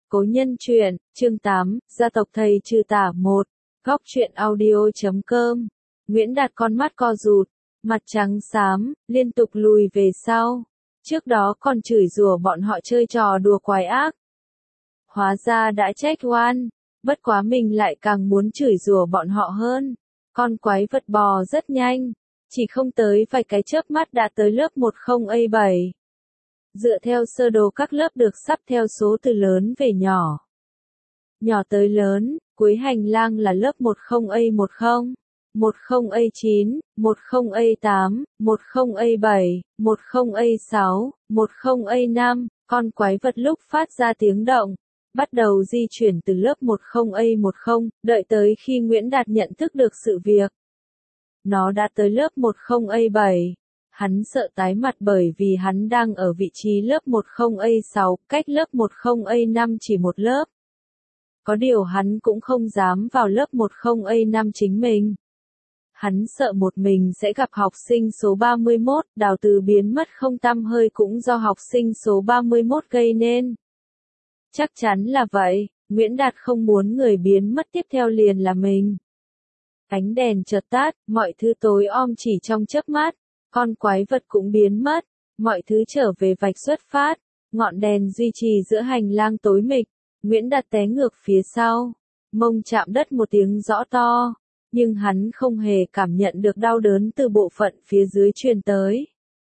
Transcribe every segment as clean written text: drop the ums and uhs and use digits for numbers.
Cố nhân truyện, chương 8, gia tộc thầy trừ tả 1, góc truyện audio.com. Nguyễn Đạt con mắt co rụt, mặt trắng xám, liên tục lùi về sau. Trước đó còn chửi rủa bọn họ chơi trò đùa quái ác. Hóa ra đã trách oan, bất quá mình lại càng muốn chửi rủa bọn họ hơn. Con quái vật bò rất nhanh, chỉ không tới vài cái chớp mắt đã tới lớp 10A7. Dựa theo sơ đồ các lớp được sắp theo số từ lớn về nhỏ. Nhỏ tới lớn, cuối hành lang là lớp 10A10, 10A9, 10A8, 10A7, 10A6, 10A5, con quái vật lúc phát ra tiếng động, bắt đầu di chuyển từ lớp 10A10, đợi tới khi Nguyễn Đạt nhận thức được sự việc. Nó đã tới lớp 10A7. Hắn sợ tái mặt bởi vì hắn đang ở vị trí lớp 10A6, cách lớp 10A5 chỉ một lớp. Có điều hắn cũng không dám vào lớp 10A5 chính mình. Hắn sợ một mình sẽ gặp học sinh số 31, Đào Từ biến mất không tăm hơi cũng do học sinh số 31 gây nên. Chắc chắn là vậy, Nguyễn Đạt không muốn người biến mất tiếp theo liền là mình. Ánh đèn chợt tắt, mọi thứ tối om chỉ trong chớp mắt. Con quái vật cũng biến mất, mọi thứ trở về vạch xuất phát, ngọn đèn duy trì giữa hành lang tối mịch, Nguyễn Đạt té ngược phía sau, mông chạm đất một tiếng rõ to, nhưng hắn không hề cảm nhận được đau đớn từ bộ phận phía dưới truyền tới.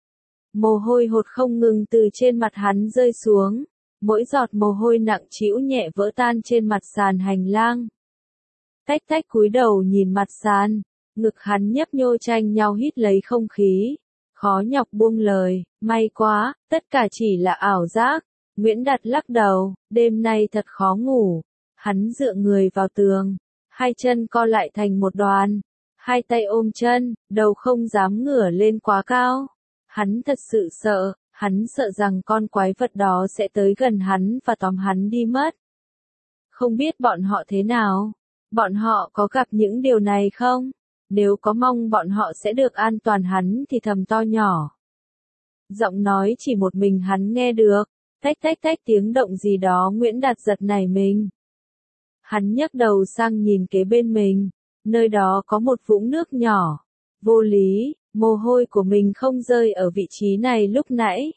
Mồ hôi hột không ngừng từ trên mặt hắn rơi xuống, mỗi giọt mồ hôi nặng trĩu nhẹ vỡ tan trên mặt sàn hành lang. Tách tách cúi đầu nhìn mặt sàn. Ngực hắn nhấp nhô tranh nhau hít lấy không khí, khó nhọc buông lời, may quá, tất cả chỉ là ảo giác. Nguyễn Đạt lắc đầu, đêm nay thật khó ngủ. Hắn dựa người vào tường, hai chân co lại thành một đoàn, hai tay ôm chân, đầu không dám ngửa lên quá cao. Hắn thật sự sợ, hắn sợ rằng con quái vật đó sẽ tới gần hắn và tóm hắn đi mất. Không biết bọn họ thế nào? Bọn họ có gặp những điều này không? Nếu có mong bọn họ sẽ được an toàn hắn thì thầm to nhỏ. Giọng nói chỉ một mình hắn nghe được, tách tách tách tiếng động gì đó Nguyễn Đạt giật nảy mình. Hắn nhấc đầu sang nhìn kế bên mình, nơi đó có một vũng nước nhỏ. Vô lý, mồ hôi của mình không rơi ở vị trí này lúc nãy.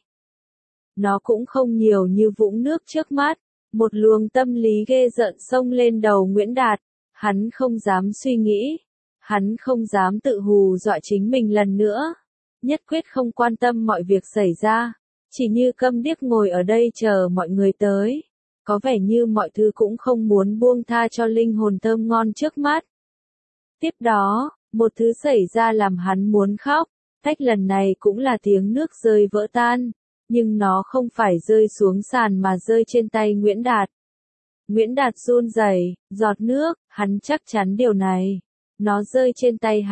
Nó cũng không nhiều như vũng nước trước mắt, một luồng tâm lý ghê rợn xông lên đầu Nguyễn Đạt, hắn không dám suy nghĩ. Hắn không dám tự hù dọa chính mình lần nữa. Nhất quyết không quan tâm mọi việc xảy ra. Chỉ như câm điếc ngồi ở đây chờ mọi người tới. Có vẻ như mọi thứ cũng không muốn buông tha cho linh hồn thơm ngon trước mắt. Tiếp đó, một thứ xảy ra làm hắn muốn khóc. Tách lần này cũng là tiếng nước rơi vỡ tan. Nhưng nó không phải rơi xuống sàn mà rơi trên tay Nguyễn Đạt. Nguyễn Đạt run rẩy, giọt nước, hắn chắc chắn điều này. Nó rơi trên tay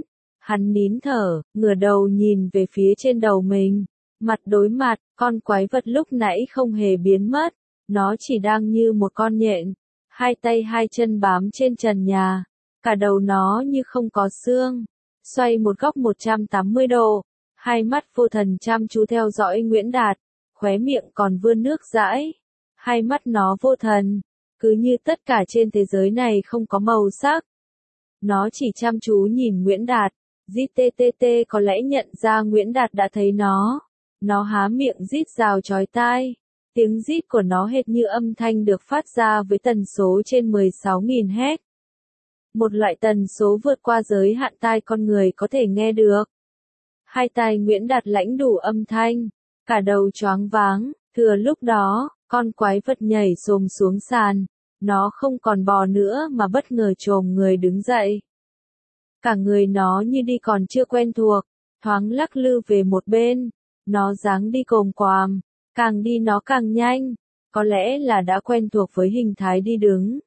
hắn nín thở, ngửa đầu nhìn về phía trên đầu mình, mặt đối mặt, con quái vật lúc nãy không hề biến mất, nó chỉ đang như một con nhện, hai tay hai chân bám trên trần nhà, cả đầu nó như không có xương, xoay một góc 180 độ, hai mắt vô thần chăm chú theo dõi Nguyễn Đạt, khóe miệng còn vươn nước dãi, hai mắt nó vô thần, cứ như tất cả trên thế giới này không có màu sắc. Nó chỉ chăm chú nhìn Nguyễn Đạt, GTTT có lẽ nhận ra Nguyễn Đạt đã thấy nó. Nó há miệng rít rào chói tai. Tiếng rít của nó hệt như âm thanh được phát ra với tần số trên 16.000 Hz. Một loại tần số vượt qua giới hạn tai con người có thể nghe được. Hai tai Nguyễn Đạt lãnh đủ âm thanh, cả đầu choáng váng, thừa lúc đó, con quái vật nhảy xồm xuống sàn. Nó không còn bò nữa mà bất ngờ chồm người đứng dậy. Cả người nó như đi còn chưa quen thuộc, thoáng lắc lư về một bên. Nó dáng đi cồm quàm, càng đi nó càng nhanh. Có lẽ là đã quen thuộc với hình thái đi đứng.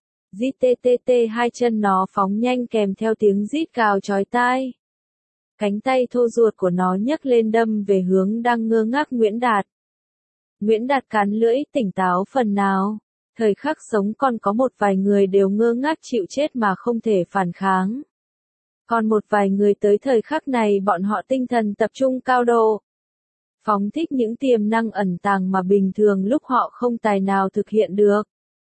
GTTT hai chân nó phóng nhanh kèm theo tiếng rít gào chói tai. Cánh tay thô ruột của nó nhấc lên đâm về hướng đang ngơ ngác Nguyễn Đạt. Nguyễn Đạt cắn lưỡi tỉnh táo phần nào. Thời khắc sống còn có một vài người đều ngơ ngác chịu chết mà không thể phản kháng. Còn một vài người tới thời khắc này bọn họ tinh thần tập trung cao độ. Phóng thích những tiềm năng ẩn tàng mà bình thường lúc họ không tài nào thực hiện được.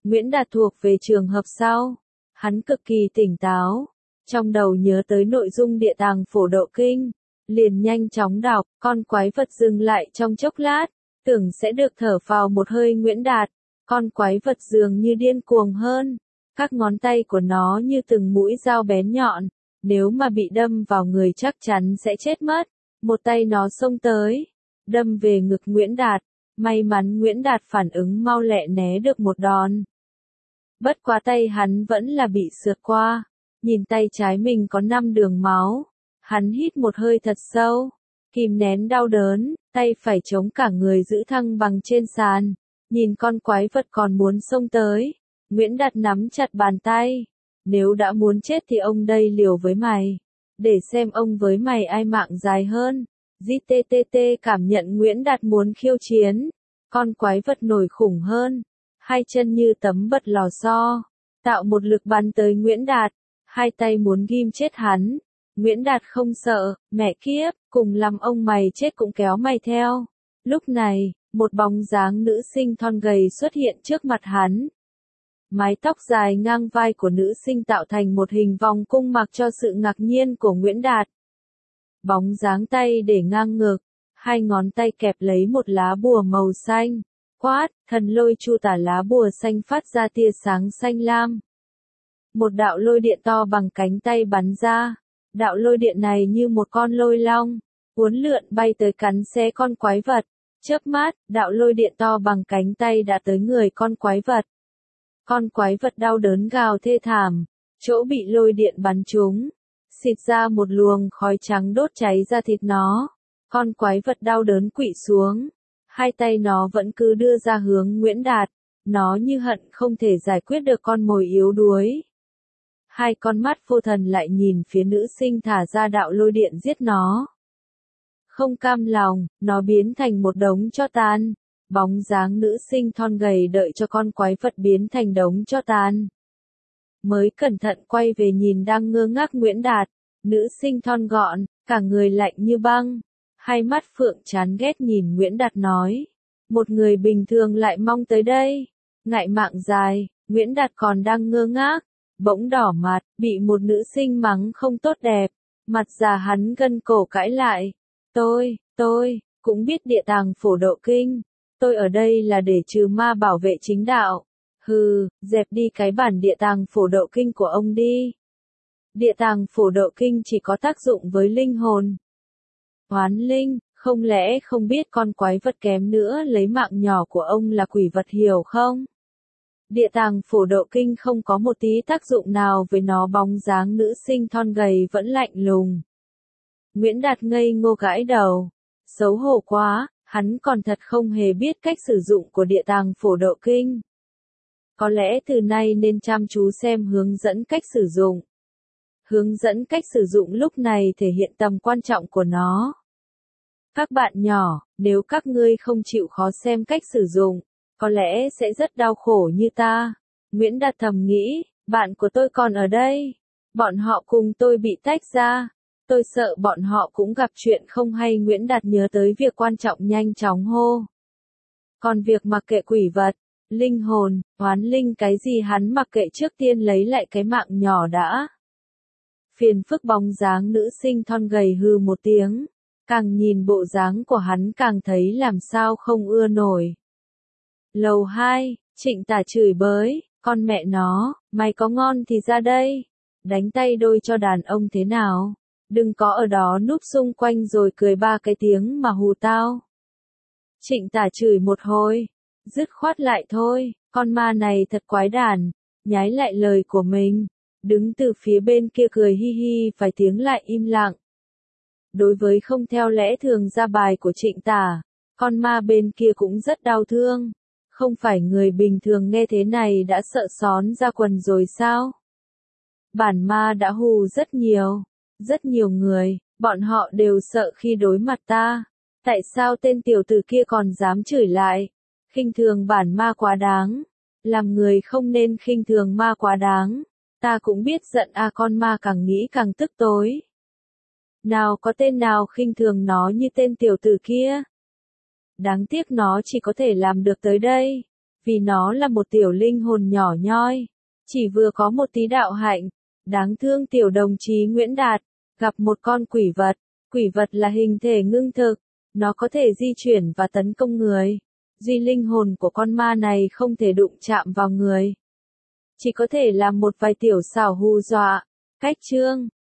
Nguyễn Đạt thuộc về trường hợp sau. Hắn cực kỳ tỉnh táo, trong đầu nhớ tới nội dung Địa Tàng Phổ Độ Kinh, liền nhanh chóng đọc, con quái vật dừng lại trong chốc lát, tưởng sẽ được thở phào một hơi. Nguyễn Đạt, con quái vật dường như điên cuồng hơn, các ngón tay của nó như từng mũi dao bén nhọn, nếu mà bị đâm vào người chắc chắn sẽ chết mất. Một tay nó xông tới, đâm về ngực Nguyễn Đạt, may mắn Nguyễn Đạt phản ứng mau lẹ né được một đòn. Bất quá tay hắn vẫn là bị xượt qua, nhìn tay trái mình có 5 đường máu, hắn hít một hơi thật sâu, kìm nén đau đớn, tay phải chống cả người giữ thăng bằng trên sàn, nhìn con quái vật còn muốn xông tới, Nguyễn Đạt nắm chặt bàn tay, nếu đã muốn chết thì ông đây liều với mày, để xem ông với mày ai mạng dài hơn. GTTT cảm nhận Nguyễn Đạt muốn khiêu chiến, con quái vật nổi khủng hơn, hai chân như tấm bật lò xo, tạo một lực bắn tới Nguyễn Đạt, hai tay muốn ghim chết hắn. Nguyễn Đạt không sợ, mẹ kiếp, cùng lắm ông mày chết cũng kéo mày theo. Lúc này, một bóng dáng nữ sinh thon gầy xuất hiện trước mặt hắn. Mái tóc dài ngang vai của nữ sinh tạo thành một hình vòng cung mặc cho sự ngạc nhiên của Nguyễn Đạt. Bóng dáng tay để ngang ngực, hai ngón tay kẹp lấy một lá bùa màu xanh. Quát, thần lôi chu tả, lá bùa xanh phát ra tia sáng xanh lam. Một đạo lôi điện to bằng cánh tay bắn ra. Đạo lôi điện này như một con lôi long, uốn lượn bay tới cắn xé con quái vật. Chớp mắt, đạo lôi điện to bằng cánh tay đã tới người con quái vật. Con quái vật đau đớn gào thê thảm, chỗ bị lôi điện bắn trúng, xịt ra một luồng khói trắng đốt cháy ra thịt nó. Con quái vật đau đớn quỵ xuống, hai tay nó vẫn cứ đưa ra hướng Nguyễn Đạt, nó như hận không thể giải quyết được con mồi yếu đuối. Hai con mắt vô thần lại nhìn phía nữ sinh thả ra đạo lôi điện giết nó. Không cam lòng, nó biến thành một đống tro tàn. Bóng dáng nữ sinh thon gầy đợi cho con quái vật biến thành đống tro tàn, mới cẩn thận quay về nhìn đang ngơ ngác Nguyễn Đạt. Nữ sinh thon gọn, cả người lạnh như băng, hai mắt phượng chán ghét nhìn Nguyễn Đạt nói. Một người bình thường lại mong tới đây. Ngại mạng dài, Nguyễn Đạt còn đang ngơ ngác, bỗng đỏ mặt, bị một nữ sinh mắng không tốt đẹp. Mặt già hắn gân cổ cãi lại. Tôi, cũng biết Địa Tàng Phổ Độ Kinh. Tôi ở đây là để trừ ma bảo vệ chính đạo. Hừ, dẹp đi cái bản Địa Tàng Phổ Độ Kinh của ông đi. Địa Tàng Phổ Độ Kinh chỉ có tác dụng với linh hồn. Oán linh, không lẽ không biết con quái vật kém nữa lấy mạng nhỏ của ông là quỷ vật hiểu không? Địa Tàng Phổ Độ Kinh không có một tí tác dụng nào với nó. Bóng dáng nữ sinh thon gầy vẫn lạnh lùng. Nguyễn Đạt ngây ngô gãi đầu. Xấu hổ quá, hắn còn thật không hề biết cách sử dụng của Địa Tàng Phổ Độ Kinh. Có lẽ từ nay nên chăm chú xem hướng dẫn cách sử dụng. Hướng dẫn cách sử dụng lúc này thể hiện tầm quan trọng của nó. Các bạn nhỏ, nếu các ngươi không chịu khó xem cách sử dụng, có lẽ sẽ rất đau khổ như ta. Nguyễn Đạt thầm nghĩ, bạn của tôi còn ở đây. Bọn họ cùng tôi bị tách ra. Tôi sợ bọn họ cũng gặp chuyện không hay. Nguyễn Đạt nhớ tới việc quan trọng nhanh chóng hô. Còn việc mặc kệ quỷ vật, linh hồn, oán linh cái gì hắn mặc kệ, trước tiên lấy lại cái mạng nhỏ đã. Phiền phức. Bóng dáng nữ sinh thon gầy hừ một tiếng. Càng nhìn bộ dáng của hắn càng thấy làm sao không ưa nổi. Lầu 2, Trịnh Tả chửi bới, con mẹ nó, mày có ngon thì ra đây. Đánh tay đôi cho đàn ông thế nào. Đừng có ở đó núp xung quanh rồi cười ba cái tiếng mà hù tao. Trịnh Tả chửi một hồi, dứt khoát lại thôi, con ma này thật quái đản, nhái lại lời của mình. Đứng từ phía bên kia cười hi hi vài tiếng lại im lặng. Đối với không theo lẽ thường ra bài của Trịnh Tả, con ma bên kia cũng rất đau thương. Không phải người bình thường nghe thế này đã sợ xón ra quần rồi sao? Bản ma đã hù rất nhiều người, bọn họ đều sợ khi đối mặt ta. Tại sao tên tiểu tử kia còn dám chửi lại? Khinh thường bản ma quá đáng. Làm người không nên khinh thường ma quá đáng. Ta cũng biết giận con ma càng nghĩ càng tức tối. Nào có tên nào khinh thường nó như tên tiểu tử kia. Đáng tiếc nó chỉ có thể làm được tới đây. vì nó là một tiểu linh hồn nhỏ nhoi, chỉ vừa có một tí đạo hạnh. Đáng thương tiểu đồng chí Nguyễn Đạt, gặp một con quỷ vật là hình thể ngưng thực, nó có thể di chuyển và tấn công người. Duy linh hồn của con ma này không thể đụng chạm vào người. Chỉ có thể làm một vài tiểu xảo hù dọa. Cách chương